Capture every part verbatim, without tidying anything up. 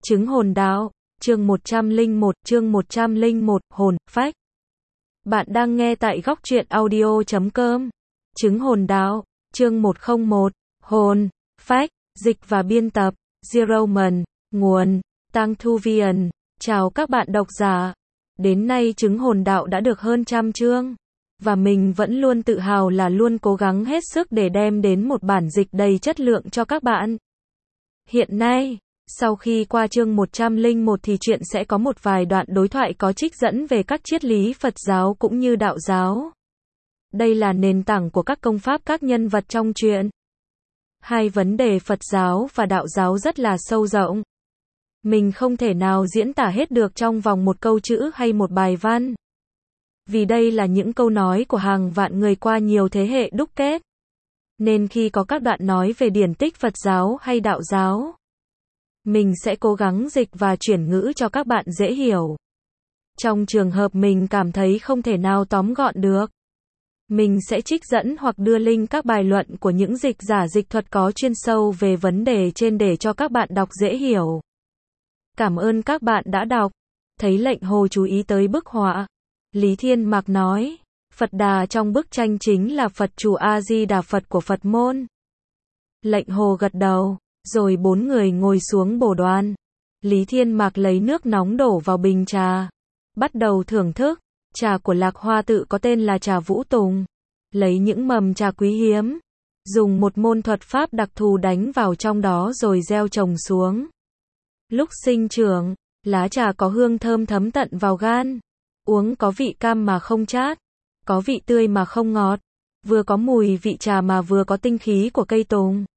Chứng hồn đạo, chương một trăm lẻ một, chương một trăm lẻ một, hồn, phách. Bạn đang nghe tại góc truyện audio chấm com. Chứng hồn đạo, chương một không một, hồn, phách, dịch và biên tập, Zeroman, nguồn, Tăng Thu Viền. Chào các bạn độc giả. Đến nay chứng hồn đạo đã được hơn trăm chương. Và mình vẫn luôn tự hào là luôn cố gắng hết sức để đem đến một bản dịch đầy chất lượng cho các bạn. Hiện nay, sau khi qua chương một trăm lẻ một thì truyện sẽ có một vài đoạn đối thoại có trích dẫn về các triết lý Phật giáo cũng như đạo giáo. Đây là nền tảng của các công pháp các nhân vật trong truyện. Hai vấn đề Phật giáo và đạo giáo rất là sâu rộng. Mình không thể nào diễn tả hết được trong vòng một câu chữ hay một bài văn. Vì đây là những câu nói của hàng vạn người qua nhiều thế hệ đúc kết. Nên khi có các đoạn nói về điển tích Phật giáo hay đạo giáo, mình sẽ cố gắng dịch và chuyển ngữ cho các bạn dễ hiểu. Trong trường hợp mình cảm thấy không thể nào tóm gọn được, mình sẽ trích dẫn hoặc đưa link các bài luận của những dịch giả dịch thuật có chuyên sâu về vấn đề trên để cho các bạn đọc dễ hiểu. Cảm ơn các bạn đã đọc. Thấy lệnh Hồ chú ý tới bức họa. Lý Thiên Mạc nói, Phật Đà trong bức tranh chính là Phật chủ A-di-đà Phật của Phật môn. Lệnh Hồ gật đầu, rồi bốn người ngồi xuống bồ đoàn. Lý Thiên Mạc lấy nước nóng đổ vào bình trà, bắt đầu thưởng thức. Trà của Lạc Hoa tự có tên là trà Vũ Tùng. Lấy những mầm trà quý hiếm, dùng một môn thuật pháp đặc thù đánh vào trong đó rồi gieo trồng xuống. Lúc sinh trưởng, lá trà có hương thơm thấm tận vào gan. Uống có vị cam mà không chát, có vị tươi mà không ngọt, vừa có mùi vị trà mà vừa có tinh khí của cây tùng.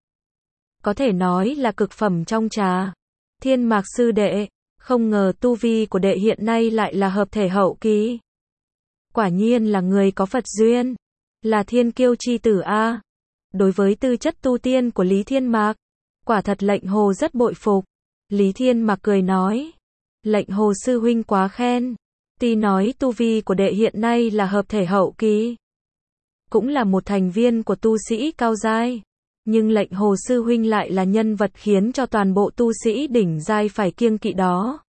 Có thể nói là cực phẩm trong trà. Thiên Mạc sư đệ, không ngờ tu vi của đệ hiện nay lại là hợp thể hậu kỳ. Quả nhiên là người có Phật duyên, là thiên kiêu chi tử a. Đối với tư chất tu tiên của Lý Thiên Mạc, quả thật lệnh Hồ rất bội phục. Lý Thiên Mạc cười nói, lệnh Hồ sư huynh quá khen. Tuy nói tu vi của đệ hiện nay là hợp thể hậu kỳ, cũng là một thành viên của tu sĩ cao giai, nhưng lệnh Hồ sư huynh lại là nhân vật khiến cho toàn bộ tu sĩ đỉnh giai phải kiêng kỵ đó.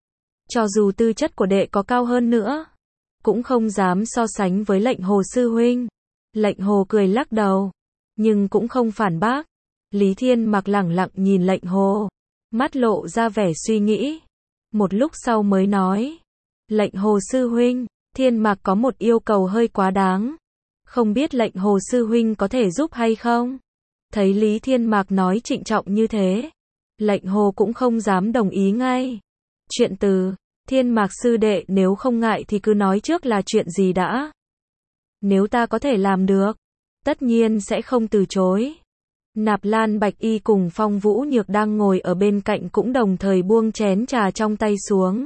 Cho dù tư chất của đệ có cao hơn nữa, cũng không dám so sánh với lệnh Hồ sư huynh. Lệnh Hồ cười lắc đầu, nhưng cũng không phản bác. Lý Thiên Mạc lẳng lặng nhìn lệnh Hồ, mắt lộ ra vẻ suy nghĩ. Một lúc sau mới nói, lệnh Hồ sư huynh, Thiên Mạc có một yêu cầu hơi quá đáng. Không biết lệnh Hồ sư huynh có thể giúp hay không? Thấy Lý Thiên Mạc nói trịnh trọng như thế, lệnh Hồ cũng không dám đồng ý ngay. Chuyện từ, Thiên Mạc sư đệ nếu không ngại thì cứ nói trước là chuyện gì đã. Nếu ta có thể làm được, tất nhiên sẽ không từ chối. Nạp Lan Bạch Y cùng Phong Vũ Nhược đang ngồi ở bên cạnh cũng đồng thời buông chén trà trong tay xuống.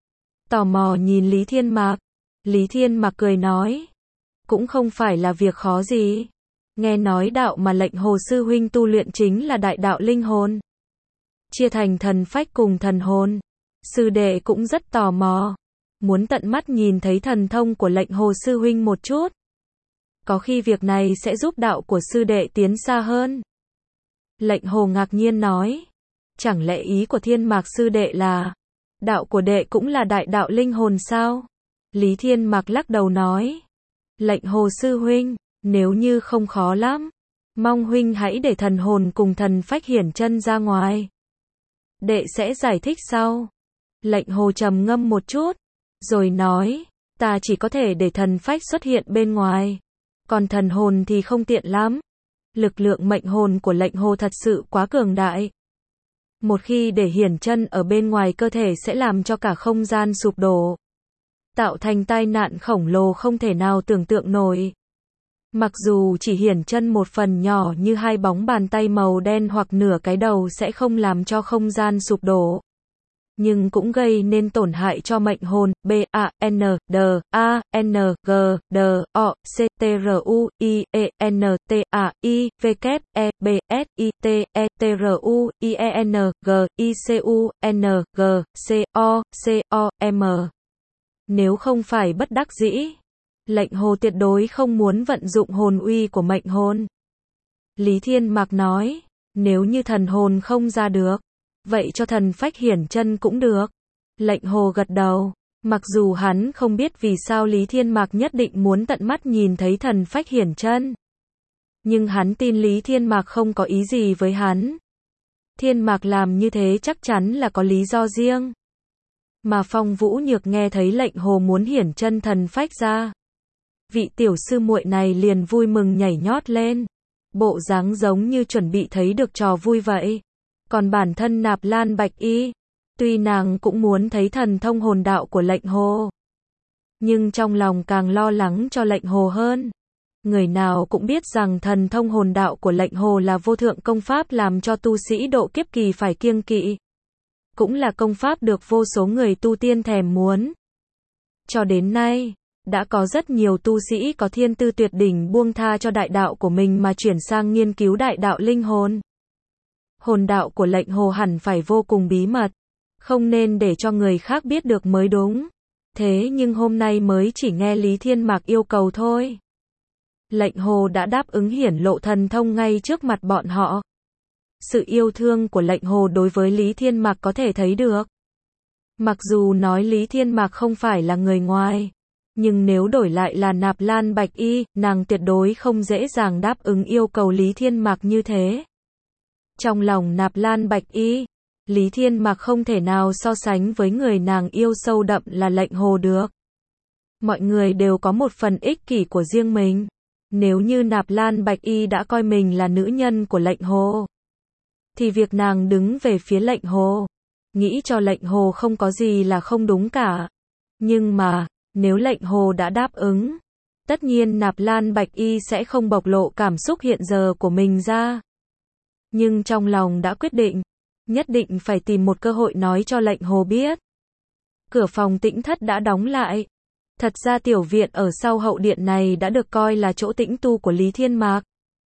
Tò mò nhìn Lý Thiên Mạc. Lý Thiên Mạc cười nói, cũng không phải là việc khó gì. Nghe nói đạo mà lệnh Hồ sư huynh tu luyện chính là đại đạo linh hồn, chia thành thần phách cùng thần hồn. Sư đệ cũng rất tò mò, muốn tận mắt nhìn thấy thần thông của lệnh Hồ sư huynh một chút. Có khi việc này sẽ giúp đạo của sư đệ tiến xa hơn. Lệnh Hồ ngạc nhiên nói, chẳng lẽ ý của Thiên Mạc sư đệ là đạo của đệ cũng là đại đạo linh hồn sao? Lý Thiên Mạc lắc đầu nói, lệnh Hồ sư huynh, nếu như không khó lắm, mong huynh hãy để thần hồn cùng thần phách hiển chân ra ngoài. Đệ sẽ giải thích sau. Lệnh Hồ trầm ngâm một chút, rồi nói, ta chỉ có thể để thần phách xuất hiện bên ngoài, còn thần hồn thì không tiện lắm. Lực lượng mệnh hồn của lệnh Hồ thật sự quá cường đại. Một khi để hiển chân ở bên ngoài cơ thể sẽ làm cho cả không gian sụp đổ, tạo thành tai nạn khổng lồ không thể nào tưởng tượng nổi. Mặc dù chỉ hiển chân một phần nhỏ như hai bóng bàn tay màu đen hoặc nửa cái đầu sẽ không làm cho không gian sụp đổ, nhưng cũng gây nên tổn hại cho mệnh hồn. B A N D A N G D O C T R U I E N T A I W E B S I T E T R U I E N G I C U N G C O C O M. Nếu không phải bất đắc dĩ, lệnh Hồ tuyệt đối không muốn vận dụng hồn uy của mệnh hồn. Lý Thiên Mạc nói, nếu như thần hồn không ra được, vậy cho thần phách hiển chân cũng được. Lệnh Hồ gật đầu. Mặc dù hắn không biết vì sao Lý Thiên Mạc nhất định muốn tận mắt nhìn thấy thần phách hiển chân. Nhưng hắn tin Lý Thiên Mạc không có ý gì với hắn. Thiên Mạc làm như thế chắc chắn là có lý do riêng. Mà Phong Vũ Nhược nghe thấy lệnh Hồ muốn hiển chân thần phách ra. Vị tiểu sư muội này liền vui mừng nhảy nhót lên. Bộ dáng giống như chuẩn bị thấy được trò vui vậy. Còn bản thân Nạp Lan Bạch Y, tuy nàng cũng muốn thấy thần thông hồn đạo của lệnh Hồ, nhưng trong lòng càng lo lắng cho lệnh Hồ hơn. Người nào cũng biết rằng thần thông hồn đạo của lệnh Hồ là vô thượng công pháp làm cho tu sĩ độ kiếp kỳ phải kiêng kỵ. Cũng là công pháp được vô số người tu tiên thèm muốn. Cho đến nay, đã có rất nhiều tu sĩ có thiên tư tuyệt đỉnh buông tha cho đại đạo của mình mà chuyển sang nghiên cứu đại đạo linh hồn. Hồn đạo của lệnh Hồ hẳn phải vô cùng bí mật, không nên để cho người khác biết được mới đúng. Thế nhưng hôm nay mới chỉ nghe Lý Thiên Mạc yêu cầu thôi. Lệnh Hồ đã đáp ứng hiển lộ thần thông ngay trước mặt bọn họ. Sự yêu thương của lệnh Hồ đối với Lý Thiên Mạc có thể thấy được. Mặc dù nói Lý Thiên Mạc không phải là người ngoài, nhưng nếu đổi lại là Nạp Lan Bạch Y, nàng tuyệt đối không dễ dàng đáp ứng yêu cầu Lý Thiên Mạc như thế. Trong lòng Nạp Lan Bạch Y, Lý Thiên Mạc không thể nào so sánh với người nàng yêu sâu đậm là lệnh Hồ được. Mọi người đều có một phần ích kỷ của riêng mình. Nếu như Nạp Lan Bạch Y đã coi mình là nữ nhân của lệnh Hồ, thì việc nàng đứng về phía lệnh Hồ, nghĩ cho lệnh Hồ không có gì là không đúng cả. Nhưng mà, nếu lệnh Hồ đã đáp ứng, tất nhiên Nạp Lan Bạch Y sẽ không bộc lộ cảm xúc hiện giờ của mình ra. Nhưng trong lòng đã quyết định, nhất định phải tìm một cơ hội nói cho lệnh Hồ biết. Cửa phòng tĩnh thất đã đóng lại. Thật ra tiểu viện ở sau hậu điện này đã được coi là chỗ tĩnh tu của Lý Thiên Mạc.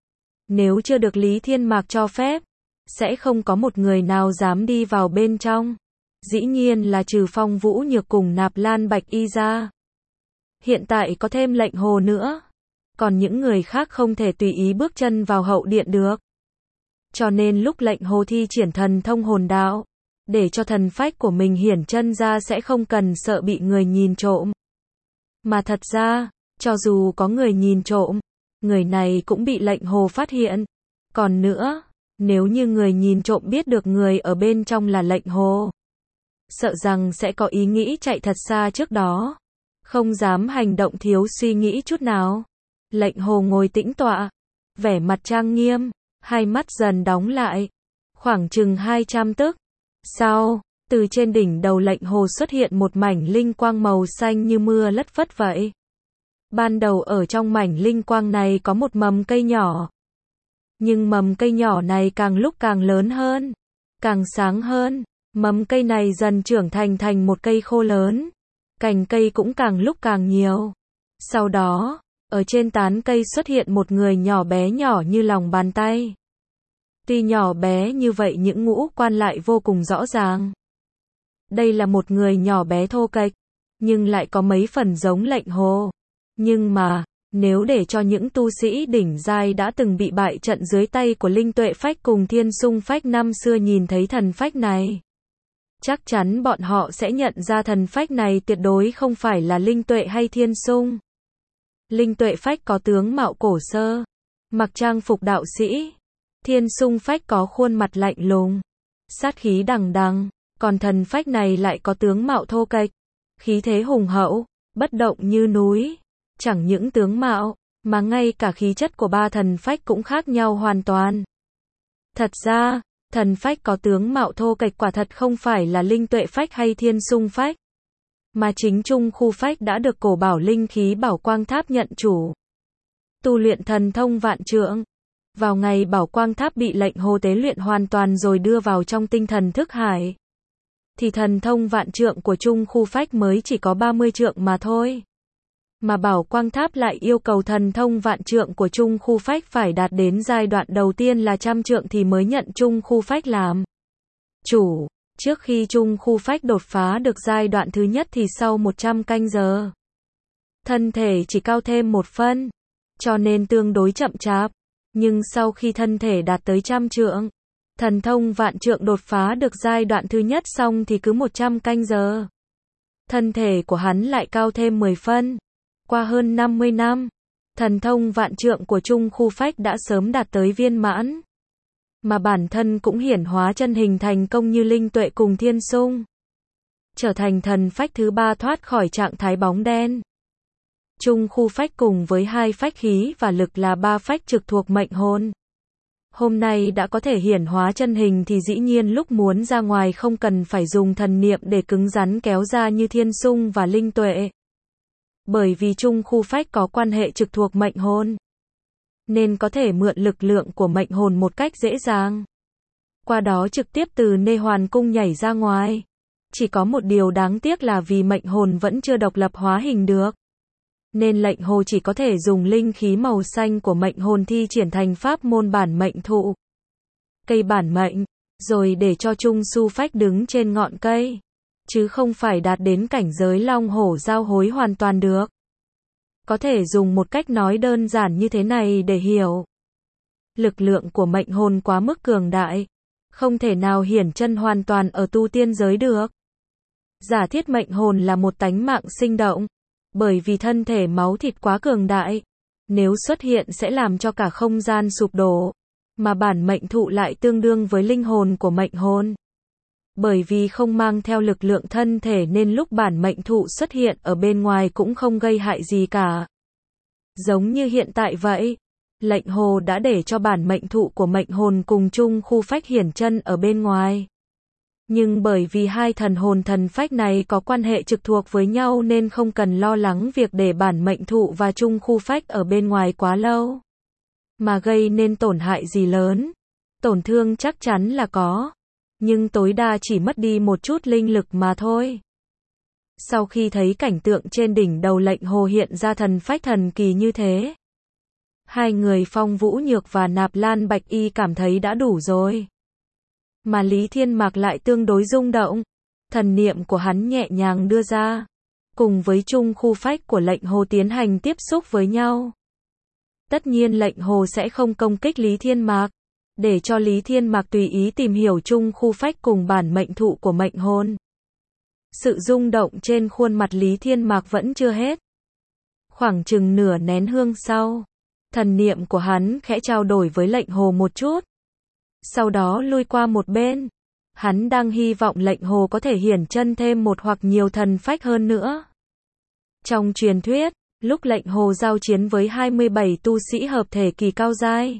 Nếu chưa được Lý Thiên Mạc cho phép, sẽ không có một người nào dám đi vào bên trong. Dĩ nhiên là trừ Phong Vũ Nhược cùng Nạp Lan Bạch Y ra. Hiện tại có thêm lệnh Hồ nữa. Còn những người khác không thể tùy ý bước chân vào hậu điện được. Cho nên lúc lệnh Hồ thi triển thần thông hồn đạo, để cho thần phách của mình hiển chân ra sẽ không cần sợ bị người nhìn trộm. Mà thật ra, cho dù có người nhìn trộm, người này cũng bị lệnh Hồ phát hiện. Còn nữa, nếu như người nhìn trộm biết được người ở bên trong là lệnh Hồ, sợ rằng sẽ có ý nghĩ chạy thật xa trước đó, không dám hành động thiếu suy nghĩ chút nào. Lệnh Hồ ngồi tĩnh tọa, vẻ mặt trang nghiêm, hai mắt dần đóng lại, khoảng chừng hai trăm tức. Sau, từ trên đỉnh đầu lệnh Hồ xuất hiện một mảnh linh quang màu xanh như mưa lất phất vậy. Ban đầu ở trong mảnh linh quang này có một mầm cây nhỏ. Nhưng mầm cây nhỏ này càng lúc càng lớn hơn, càng sáng hơn. Mầm cây này dần trưởng thành thành một cây khô lớn. Cành cây cũng càng lúc càng nhiều. Sau đó, ở trên tán cây xuất hiện một người nhỏ bé nhỏ như lòng bàn tay. Tuy nhỏ bé như vậy những ngũ quan lại vô cùng rõ ràng. Đây là một người nhỏ bé thô kệch, nhưng lại có mấy phần giống lệnh Hồ. Nhưng mà, nếu để cho những tu sĩ đỉnh giai đã từng bị bại trận dưới tay của Linh Tuệ Phách cùng Thiên Sung Phách năm xưa nhìn thấy thần phách này, chắc chắn bọn họ sẽ nhận ra thần phách này tuyệt đối không phải là Linh Tuệ hay Thiên Sung. Linh Tuệ Phách có tướng mạo cổ sơ, mặc trang phục đạo sĩ. Thiên Sung Phách có khuôn mặt lạnh lùng, sát khí đằng đằng. Còn thần phách này lại có tướng mạo thô kệch, khí thế hùng hậu, bất động như núi. Chẳng những tướng mạo, mà ngay cả khí chất của ba thần phách cũng khác nhau hoàn toàn. Thật ra, thần phách có tướng mạo thô kệch quả thật không phải là Linh Tuệ Phách hay Thiên Sung Phách, mà chính Trung Khu Phách đã được cổ bảo linh khí Bảo Quang Tháp nhận chủ. Tu luyện thần thông vạn trượng. Vào ngày Bảo Quang Tháp bị lệnh Hồ tế luyện hoàn toàn rồi đưa vào trong tinh thần thức hải, thì thần thông vạn trượng của Trung Khu Phách mới chỉ có ba mươi trượng mà thôi. Mà Bảo Quang Tháp lại yêu cầu thần thông vạn trượng của Trung Khu Phách phải đạt đến giai đoạn đầu tiên là trăm trượng thì mới nhận Trung Khu Phách làm chủ. Trước khi Trung Khu Phách đột phá được giai đoạn thứ nhất thì sau một trăm canh giờ, thân thể chỉ cao thêm một phân, cho nên tương đối chậm chạp. Nhưng sau khi thân thể đạt tới trăm trượng, Thần thông vạn trượng đột phá được giai đoạn thứ nhất xong thì cứ một trăm canh giờ. Thân thể của hắn lại cao thêm mười phân. Qua hơn năm mươi năm, thần thông vạn trượng của Trung Khu Phách đã sớm đạt tới viên mãn. Mà bản thân cũng hiển hóa chân hình thành công như linh tuệ cùng thiên sung. Trở thành thần phách thứ ba thoát khỏi trạng thái bóng đen. Trung Khu Phách cùng với hai phách khí và lực là ba phách trực thuộc mệnh hồn. Hôm nay đã có thể hiển hóa chân hình thì dĩ nhiên lúc muốn ra ngoài không cần phải dùng thần niệm để cứng rắn kéo ra như thiên sung và linh tuệ. Bởi vì Trung Khu Phách có quan hệ trực thuộc mệnh hồn, nên có thể mượn lực lượng của mệnh hồn một cách dễ dàng. Qua đó trực tiếp từ Nê Hoàn Cung nhảy ra ngoài. Chỉ có một điều đáng tiếc là vì mệnh hồn vẫn chưa độc lập hóa hình được. Nên lệnh hồ chỉ có thể dùng linh khí màu xanh của mệnh hồn thi triển thành pháp môn bản mệnh thụ. Cây bản mệnh, rồi để cho Trung Su Phách đứng trên ngọn cây. Chứ không phải đạt đến cảnh giới long hổ giao hối hoàn toàn được. Có thể dùng một cách nói đơn giản như thế này để hiểu. Lực lượng của mệnh hồn quá mức cường đại. Không thể nào hiển chân hoàn toàn ở tu tiên giới được. Giả thiết mệnh hồn là một tánh mạng sinh động. Bởi vì thân thể máu thịt quá cường đại. Nếu xuất hiện sẽ làm cho cả không gian sụp đổ. Mà bản mệnh thụ lại tương đương với linh hồn của mệnh hồn. Bởi vì không mang theo lực lượng thân thể nên lúc bản mệnh thụ xuất hiện ở bên ngoài cũng không gây hại gì cả. Giống như hiện tại vậy. Lệnh hồ đã để cho bản mệnh thụ của mệnh hồn cùng Trung Khu Phách hiển chân ở bên ngoài. Nhưng bởi vì hai thần hồn thần phách này có quan hệ trực thuộc với nhau nên không cần lo lắng việc để bản mệnh thụ và Trung Khu Phách ở bên ngoài quá lâu. Mà gây nên tổn hại gì lớn. Tổn thương chắc chắn là có. Nhưng tối đa chỉ mất đi một chút linh lực mà thôi. Sau khi thấy cảnh tượng trên đỉnh đầu lệnh hồ hiện ra thần phách thần kỳ như thế. Hai người Phong Vũ Nhược và Nạp Lan Bạch Y cảm thấy đã đủ rồi. Mà Lý Thiên Mạc lại tương đối rung động. Thần niệm của hắn nhẹ nhàng đưa ra. Cùng với Trung Khu Phách của lệnh hồ tiến hành tiếp xúc với nhau. Tất nhiên lệnh hồ sẽ không công kích Lý Thiên Mạc. Để cho Lý Thiên Mạc tùy ý tìm hiểu Trung Khu Phách cùng bản mệnh thụ của mệnh hồn. Sự rung động trên khuôn mặt Lý Thiên Mạc vẫn chưa hết. Khoảng chừng nửa nén hương sau. Thần niệm của hắn khẽ trao đổi với lệnh hồ một chút. Sau đó lui qua một bên. Hắn đang hy vọng lệnh hồ có thể hiển chân thêm một hoặc nhiều thần phách hơn nữa. Trong truyền thuyết, lúc lệnh hồ giao chiến với hai mươi bảy tu sĩ hợp thể kỳ cao giai.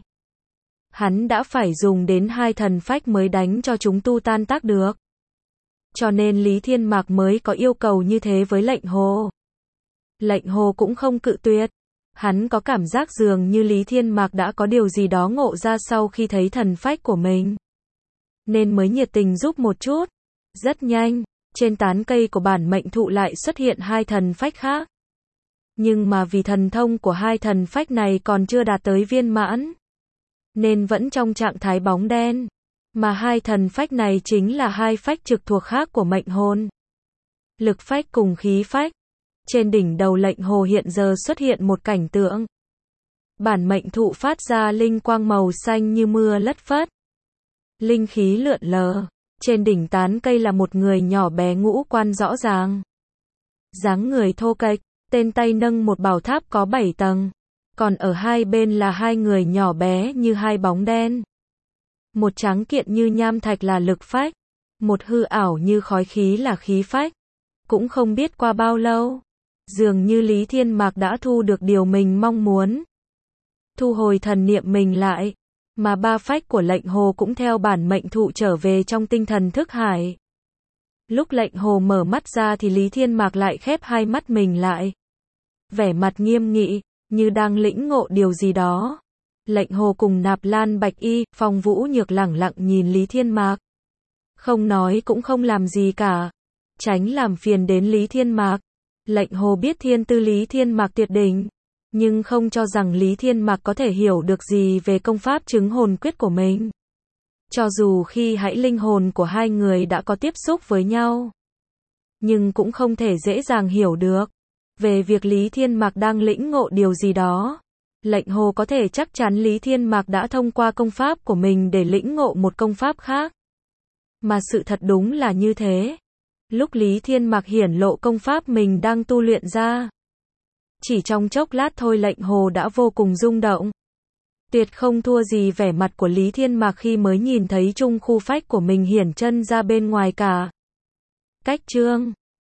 Hắn đã phải dùng đến hai thần phách mới đánh cho chúng tu tan tác được. Cho nên Lý Thiên Mạc mới có yêu cầu như thế với lệnh hồ. Lệnh hồ cũng không cự tuyệt. Hắn có cảm giác dường như Lý Thiên Mạc đã có điều gì đó ngộ ra sau khi thấy thần phách của mình. Nên mới nhiệt tình giúp một chút. Rất nhanh, trên tán cây của bản mệnh thụ lại xuất hiện hai thần phách khác. Nhưng mà vì thần thông của hai thần phách này còn chưa đạt tới viên mãn. Nên vẫn trong trạng thái bóng đen. Mà hai thần phách này chính là hai phách trực thuộc khác của mệnh hồn. Lực phách cùng khí phách. Trên đỉnh đầu lệnh hồ hiện giờ xuất hiện một cảnh tượng. Bản mệnh thụ phát ra linh quang màu xanh như mưa lất phất. Linh khí lượn lờ. Trên đỉnh tán cây là một người nhỏ bé ngũ quan rõ ràng. Dáng người thô kệch, tên tay nâng một bảo tháp có bảy tầng. Còn ở hai bên là hai người nhỏ bé như hai bóng đen. Một trắng kiện như nham thạch là lực phách. Một hư ảo như khói khí là khí phách. Cũng không biết qua bao lâu. Dường như Lý Thiên Mạc đã thu được điều mình mong muốn. Thu hồi thần niệm mình lại. Mà ba phách của lệnh hồ cũng theo bản mệnh thụ trở về trong tinh thần thức hải. Lúc lệnh hồ mở mắt ra thì Lý Thiên Mạc lại khép hai mắt mình lại. Vẻ mặt nghiêm nghị, như đang lĩnh ngộ điều gì đó. Lệnh hồ cùng Nạp Lan Bạch Y, Phong Vũ Nhược lẳng lặng nhìn Lý Thiên Mạc. Không nói cũng không làm gì cả. Tránh làm phiền đến Lý Thiên Mạc. Lệnh hồ biết thiên tư Lý Thiên Mạc tuyệt đỉnh. Nhưng không cho rằng Lý Thiên Mạc có thể hiểu được gì về công pháp chứng hồn quyết của mình. Cho dù khi hãy linh hồn của hai người đã có tiếp xúc với nhau. Nhưng cũng không thể dễ dàng hiểu được. Về việc Lý Thiên Mạc đang lĩnh ngộ điều gì đó. Lệnh Hồ có thể chắc chắn Lý Thiên Mạc đã thông qua công pháp của mình để lĩnh ngộ một công pháp khác. Mà sự thật đúng là như thế. Lúc Lý Thiên Mạc hiển lộ công pháp mình đang tu luyện ra, chỉ trong chốc lát thôi Lệnh Hồ đã vô cùng rung động. Tuyệt không thua gì vẻ mặt của Lý Thiên Mạc khi mới nhìn thấy trung khu phách của mình hiển chân ra bên ngoài cả. Cách chương